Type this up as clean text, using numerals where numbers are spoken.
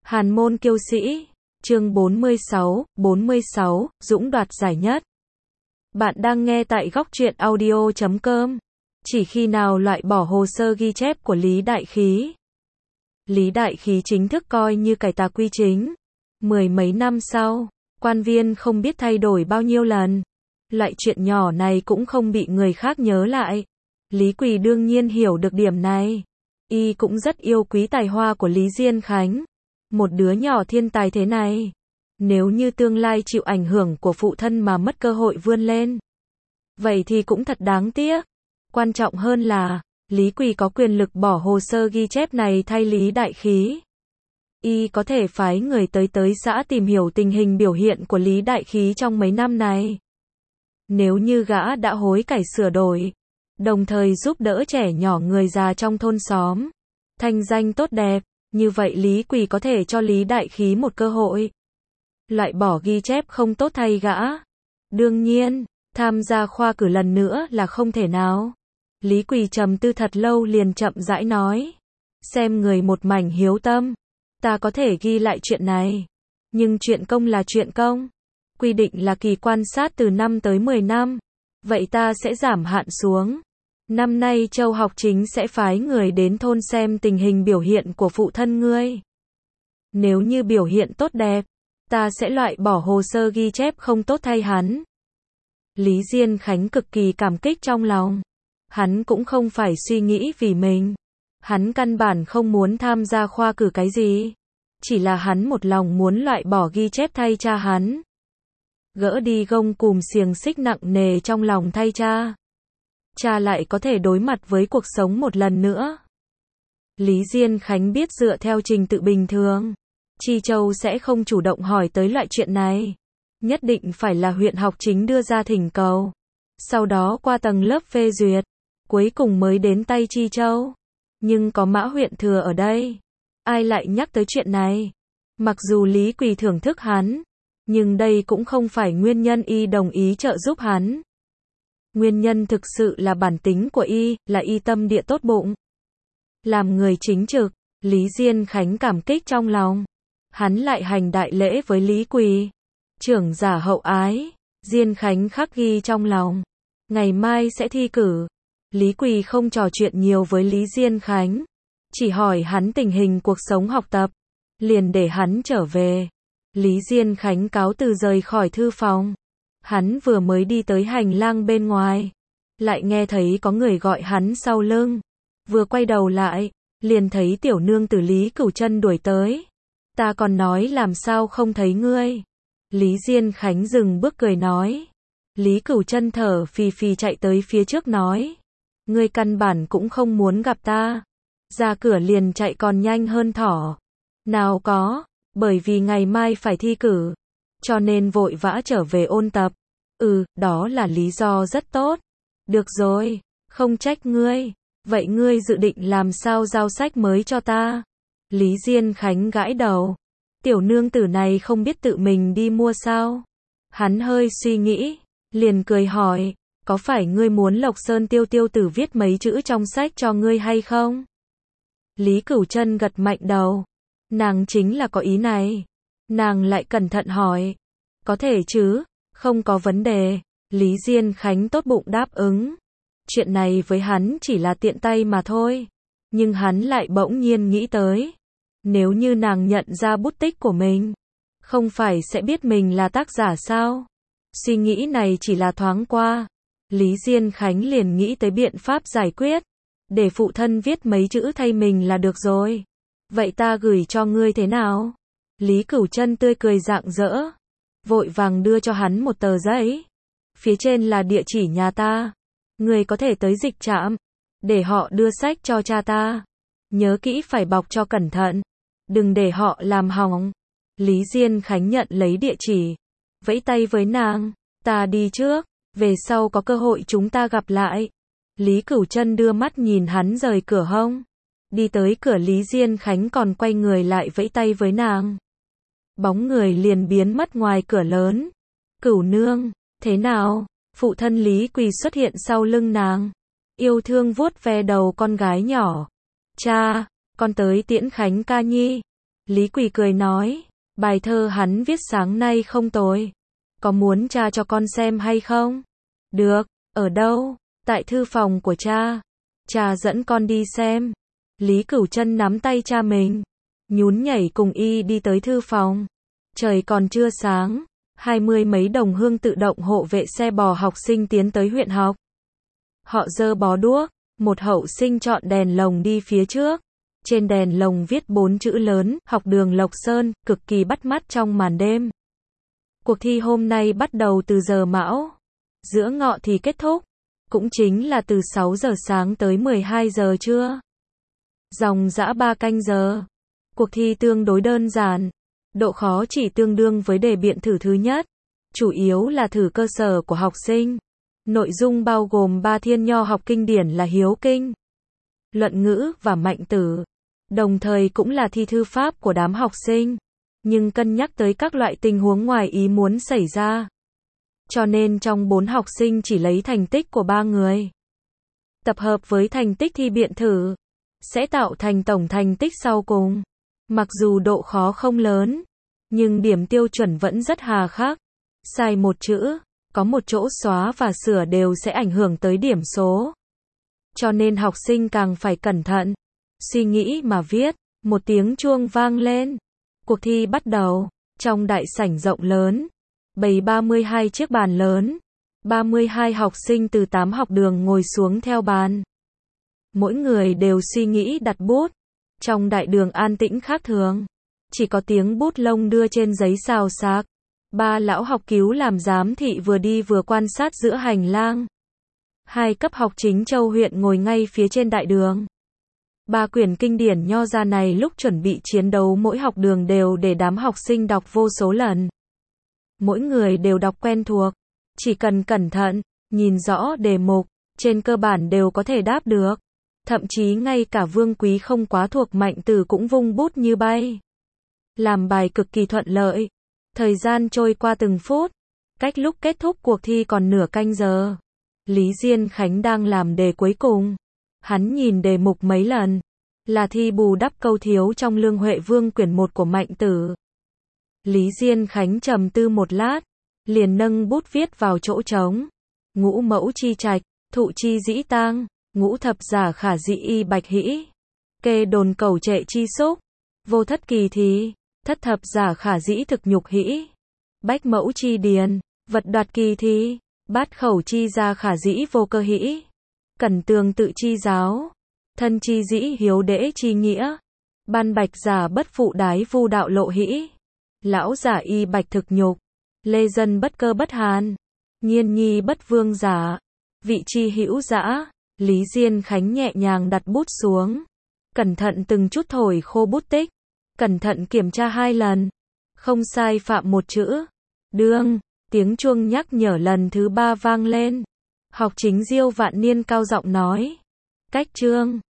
Hàn môn kiêu sĩ, chương 46, Dũng đoạt giải nhất. Bạn đang nghe tại góc truyện audio.com. Chỉ khi nào loại bỏ hồ sơ ghi chép của Lý Đại Khí. Lý Đại Khí chính thức coi như cải tà quy chính. Mười mấy năm sau, quan viên không biết thay đổi bao nhiêu lần. Loại chuyện nhỏ này cũng không bị người khác nhớ lại. Lý Quỳ đương nhiên hiểu được điểm này. Y cũng rất yêu quý tài hoa của Lý Diên Khánh. Một đứa nhỏ thiên tài thế này, nếu như tương lai chịu ảnh hưởng của phụ thân mà mất cơ hội vươn lên, vậy thì cũng thật đáng tiếc. Quan trọng hơn là, Lý Quỳ có quyền lực bỏ hồ sơ ghi chép này thay Lý Đại Khí. Y có thể phái người tới xã tìm hiểu tình hình biểu hiện của Lý Đại Khí trong mấy năm này. Nếu như gã đã hối cải sửa đổi, đồng thời giúp đỡ trẻ nhỏ người già trong thôn xóm, thanh danh tốt đẹp, như vậy Lý Quỳ có thể cho Lý Đại Khí một cơ hội. Loại bỏ ghi chép không tốt thay gã. Đương nhiên, tham gia khoa cử lần nữa là không thể nào. Lý Quỳ trầm tư thật lâu liền chậm rãi nói. Xem người một mảnh hiếu tâm. Ta có thể ghi lại chuyện này. Nhưng chuyện công là chuyện công. Quy định là kỳ quan sát từ 5 tới 10 năm. Vậy ta sẽ giảm hạn xuống. Năm nay Châu Học Chính sẽ phái người đến thôn xem tình hình biểu hiện của phụ thân ngươi. Nếu như biểu hiện tốt đẹp, ta sẽ loại bỏ hồ sơ ghi chép không tốt thay hắn. Lý Diên Khánh cực kỳ cảm kích trong lòng. Hắn cũng không phải suy nghĩ vì mình. Hắn căn bản không muốn tham gia khoa cử cái gì. Chỉ là hắn một lòng muốn loại bỏ ghi chép thay cha hắn. Gỡ đi gông cùm xiềng xích nặng nề trong lòng thay cha. Cha lại có thể đối mặt với cuộc sống một lần nữa. Lý Diên Khánh biết dựa theo trình tự bình thường, Chi Châu sẽ không chủ động hỏi tới loại chuyện này. Nhất định phải là huyện học chính đưa ra thỉnh cầu. Sau đó qua tầng lớp phê duyệt. Cuối cùng mới đến tay Chi Châu. Nhưng có Mã huyện thừa ở đây. Ai lại nhắc tới chuyện này? Mặc dù Lý Quỳ thưởng thức hắn, nhưng đây cũng không phải nguyên nhân y đồng ý trợ giúp hắn. Nguyên nhân thực sự là bản tính của y, là y tâm địa tốt bụng. Làm người chính trực, Lý Diên Khánh cảm kích trong lòng. Hắn lại hành đại lễ với Lý Quỳ. Trưởng giả hậu ái, Diên Khánh khắc ghi trong lòng. Ngày mai sẽ thi cử. Lý Quỳ không trò chuyện nhiều với Lý Diên Khánh. Chỉ hỏi hắn tình hình cuộc sống học tập. Liền để hắn trở về. Lý Diên Khánh cáo từ rời khỏi thư phòng. Hắn vừa mới đi tới hành lang bên ngoài, lại nghe thấy có người gọi hắn sau lưng. Vừa quay đầu lại, liền thấy tiểu nương tử Lý Cửu Chân đuổi tới. Ta còn nói làm sao không thấy ngươi. Lý Diên Khánh dừng bước cười nói. Lý Cửu Chân thở phì phì chạy tới phía trước nói. Ngươi căn bản cũng không muốn gặp ta. Ra cửa liền chạy còn nhanh hơn thỏ. Nào có, bởi vì ngày mai phải thi cử. Cho nên vội vã trở về ôn tập. Đó là lý do rất tốt. Được rồi, không trách ngươi. Vậy ngươi dự định làm sao giao sách mới cho ta? Lý Diên Khánh gãi đầu. Tiểu nương tử này không biết tự mình đi mua sao? Hắn hơi suy nghĩ, liền cười hỏi, có phải ngươi muốn Lộc Sơn Tiêu Tiêu Tử viết mấy chữ trong sách cho ngươi hay không? Lý Cửu Chân gật mạnh đầu. Nàng chính là có ý này. Nàng lại cẩn thận hỏi. Có thể chứ, không có vấn đề. Lý Diên Khánh tốt bụng đáp ứng. Chuyện này với hắn chỉ là tiện tay mà thôi. Nhưng hắn lại bỗng nhiên nghĩ tới. Nếu như nàng nhận ra bút tích của mình, không phải sẽ biết mình là tác giả sao? Suy nghĩ này chỉ là thoáng qua. Lý Diên Khánh liền nghĩ tới biện pháp giải quyết. Để phụ thân viết mấy chữ thay mình là được rồi. Vậy ta gửi cho ngươi thế nào? Lý Cửu Chân tươi cười rạng rỡ. Vội vàng đưa cho hắn một tờ giấy. Phía trên là địa chỉ nhà ta. Ngươi có thể tới dịch trạm, để họ đưa sách cho cha ta. Nhớ kỹ phải bọc cho cẩn thận. Đừng để họ làm hỏng. Lý Diên Khánh nhận lấy địa chỉ. Vẫy tay với nàng. Ta đi trước. Về sau có cơ hội chúng ta gặp lại. Lý Cửu Chân đưa mắt nhìn hắn rời cửa hông. Đi tới cửa Lý Diên Khánh còn quay người lại vẫy tay với nàng. Bóng người liền biến mất ngoài cửa lớn. Cửu nương, thế nào? Phụ thân Lý Quỳ xuất hiện sau lưng nàng. Yêu thương vuốt ve đầu con gái nhỏ. Cha, con tới tiễn Khánh ca nhi. Lý Quỳ cười nói, bài thơ hắn viết sáng nay không tồi. Có muốn cha cho con xem hay không? Được, ở đâu? Tại thư phòng của cha. Cha dẫn con đi xem. Lý Cửu Chân nắm tay cha mình, nhún nhảy cùng y đi tới thư phòng. Trời còn chưa sáng, 20 mấy đồng hương tự động hộ vệ xe bò học sinh tiến tới huyện học. Họ giơ bó đuốc, một hậu sinh chọn đèn lồng đi phía trước. Trên đèn lồng viết 4 chữ lớn, học đường Lộc Sơn, cực kỳ bắt mắt trong màn đêm. Cuộc thi hôm nay bắt đầu từ giờ mão, giữa ngọ thì kết thúc, cũng chính là từ 6 giờ sáng tới 12 giờ trưa. Dòng dã 3 canh giờ. Cuộc thi tương đối đơn giản, độ khó chỉ tương đương với đề biện thử thứ nhất, chủ yếu là thử cơ sở của học sinh. Nội dung bao gồm 3 thiên nho học kinh điển là Hiếu Kinh, Luận Ngữ và Mạnh Tử, đồng thời cũng là thi thư pháp của đám học sinh, nhưng cân nhắc tới các loại tình huống ngoài ý muốn xảy ra. Cho nên trong 4 học sinh chỉ lấy thành tích của 3 người. Tập hợp với thành tích thi biện thử, sẽ tạo thành tổng thành tích sau cùng. Mặc dù độ khó không lớn, nhưng điểm tiêu chuẩn vẫn rất hà khắc. Sai một chữ, có một chỗ xóa và sửa đều sẽ ảnh hưởng tới điểm số. Cho nên học sinh càng phải cẩn thận, suy nghĩ mà viết. Một tiếng chuông vang lên. Cuộc thi bắt đầu. Trong đại sảnh rộng lớn, bày 32 chiếc bàn lớn. 32 học sinh từ 8 học đường ngồi xuống theo bàn. Mỗi người đều suy nghĩ đặt bút. Trong đại đường an tĩnh khác thường, chỉ có tiếng bút lông đưa trên giấy xào xạc. 3 lão học cứu làm giám thị vừa đi vừa quan sát giữa hành lang. 2 cấp học chính Châu huyện ngồi ngay phía trên đại đường. 3 quyển kinh điển nho ra này lúc chuẩn bị chiến đấu mỗi học đường đều để đám học sinh đọc vô số lần. Mỗi người đều đọc quen thuộc, chỉ cần cẩn thận, nhìn rõ đề mục, trên cơ bản đều có thể đáp được. Thậm chí ngay cả Vương Quý không quá thuộc Mạnh Tử cũng vung bút như bay. Làm bài cực kỳ thuận lợi. Thời gian trôi qua từng phút. Cách lúc kết thúc cuộc thi còn nửa canh giờ. Lý Diên Khánh đang làm đề cuối cùng. Hắn nhìn đề mục mấy lần. Là thi bù đắp câu thiếu trong Lương Huệ Vương quyển 1 của Mạnh Tử. Lý Diên Khánh trầm tư một lát, liền nâng bút viết vào chỗ trống. Ngũ mẫu chi trạch, thụ chi dĩ tang, ngũ thập giả khả dĩ y bạch hĩ. Kê đồn cầu trệ chi xúc, vô thất kỳ thì, thất thập giả khả dĩ thực nhục hĩ. Bách mẫu chi điền, vật đoạt kỳ thì, bát khẩu chi gia khả dĩ vô cơ hĩ. Cẩn tường tự chi giáo, thân chi dĩ hiếu đễ chi nghĩa. Ban bạch giả bất phụ đái vu đạo lộ hĩ. Lão giả y bạch thực nhục, lê dân bất cơ bất hàn. Nhiên nhi bất vương giả, vị chi hữu dã. Lý Diên Khánh nhẹ nhàng đặt bút xuống, cẩn thận từng chút thổi khô bút tích, cẩn thận kiểm tra 2 lần, không sai phạm một chữ. Đương, tiếng chuông nhắc nhở lần thứ 3 vang lên. Học chính Diêu Vạn Niên cao giọng nói, cách chương.